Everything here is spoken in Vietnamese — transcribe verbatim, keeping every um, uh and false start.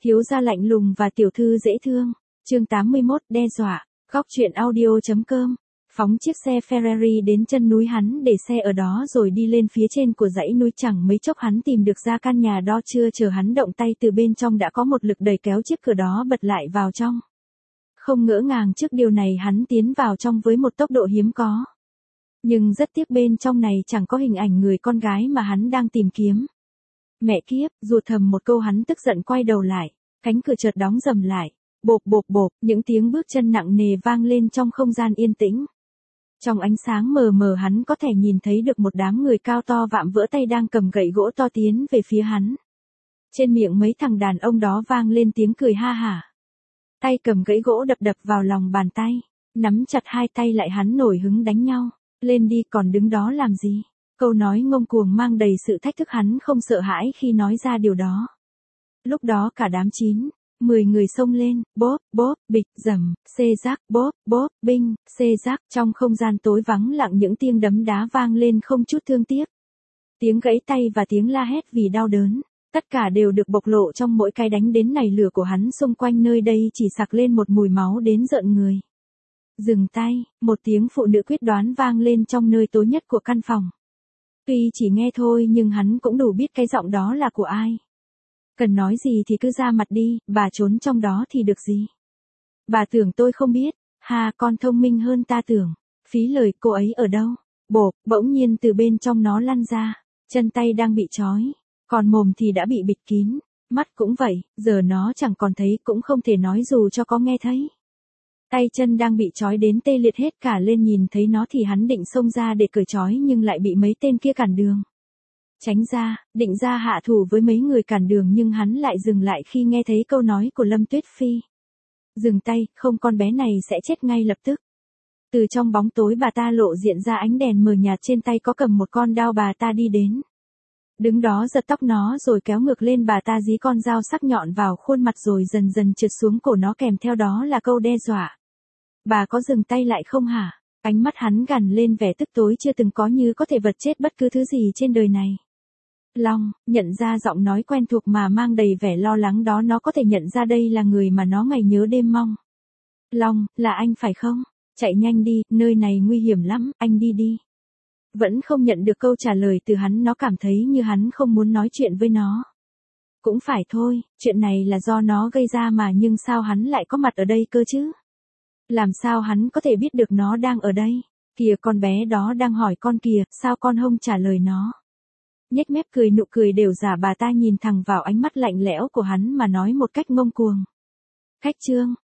Thiếu gia lạnh lùng và tiểu thư dễ thương. Chương tám mươi mốt đe dọa. Góc truyện audio.com. Phóng chiếc xe Ferrari đến chân núi, hắn để xe ở đó rồi đi lên phía trên của dãy núi. Chẳng mấy chốc hắn tìm được ra căn nhà đó, chưa chờ hắn động tay từ bên trong đã có một lực đẩy kéo chiếc cửa đó bật lại vào trong. Không ngỡ ngàng trước điều này, hắn tiến vào trong với một tốc độ hiếm có. Nhưng rất tiếc bên trong này chẳng có hình ảnh người con gái mà hắn đang tìm kiếm. Mẹ kiếp, ruột thầm một câu, hắn tức giận quay đầu lại. Cánh cửa chợt đóng rầm lại. Bộp bộp bộp, những tiếng bước chân nặng nề vang lên trong không gian yên tĩnh. Trong ánh sáng mờ mờ hắn có thể nhìn thấy được một đám người cao to vạm vỡ tay đang cầm gậy gỗ to tiến về phía hắn. Trên miệng mấy thằng đàn ông đó vang lên tiếng cười ha hả. Tay cầm gậy gỗ đập đập vào lòng bàn tay. Nắm chặt hai tay lại, hắn nổi hứng đánh nhau. Lên đi, còn đứng đó làm gì? Câu nói ngông cuồng mang đầy sự thách thức, hắn không sợ hãi khi nói ra điều đó. Lúc đó cả đám chín, mười người xông lên, bóp, bóp, bịch, dầm, xê rác, bóp, bóp, binh, xê rác. Trong không gian tối vắng lặng, những tiếng đấm đá vang lên không chút thương tiếc. Tiếng gãy tay và tiếng la hét vì đau đớn, tất cả đều được bộc lộ trong mỗi cái đánh đến nảy lửa của hắn. Xung quanh nơi đây chỉ sặc lên một mùi máu đến rợn người. Dừng tay, một tiếng phụ nữ quyết đoán vang lên trong nơi tối nhất của căn phòng. Tuy chỉ nghe thôi nhưng hắn cũng đủ biết cái giọng đó là của ai. Cần nói gì thì cứ ra mặt đi, bà trốn trong đó thì được gì. Bà tưởng tôi không biết, ha, con thông minh hơn ta tưởng. Phí lời, cô ấy ở đâu? Bộp, bỗng nhiên từ bên trong nó lăn ra. Chân tay đang bị trói, còn mồm thì đã bị bịt kín. Mắt cũng vậy, giờ nó chẳng còn thấy, cũng không thể nói dù cho có nghe thấy. Tay chân đang bị trói đến tê liệt hết cả lên, nhìn thấy nó thì hắn định xông ra để cởi trói nhưng lại bị mấy tên kia cản đường. Tránh ra, định ra hạ thủ với mấy người cản đường nhưng hắn lại dừng lại khi nghe thấy câu nói của Lâm Tuyết Phi. Dừng tay, không con bé này sẽ chết ngay lập tức. Từ trong bóng tối bà ta lộ diện ra, ánh đèn mờ nhạt, trên tay có cầm một con dao. Bà ta đi đến. Đứng đó giật tóc nó rồi kéo ngược lên, bà ta dí con dao sắc nhọn vào khuôn mặt rồi dần dần trượt xuống cổ nó, kèm theo đó là câu đe dọa. Bà có dừng tay lại không hả? Ánh mắt hắn gằn lên vẻ tức tối chưa từng có, như có thể vật chết bất cứ thứ gì trên đời này. Long, nhận ra giọng nói quen thuộc mà mang đầy vẻ lo lắng đó, nó có thể nhận ra đây là người mà nó ngày nhớ đêm mong. Long, là anh phải không? Chạy nhanh đi, nơi này nguy hiểm lắm, anh đi đi. Vẫn không nhận được câu trả lời từ hắn, nó cảm thấy như hắn không muốn nói chuyện với nó. Cũng phải thôi, chuyện này là do nó gây ra mà, nhưng sao hắn lại có mặt ở đây cơ chứ? Làm sao hắn có thể biết được nó đang ở đây? Kìa, con bé đó đang hỏi con kìa, sao con không trả lời nó? Nhếch mép cười, nụ cười đều giả, bà ta nhìn thẳng vào ánh mắt lạnh lẽo của hắn mà nói một cách ngông cuồng. Khách trương,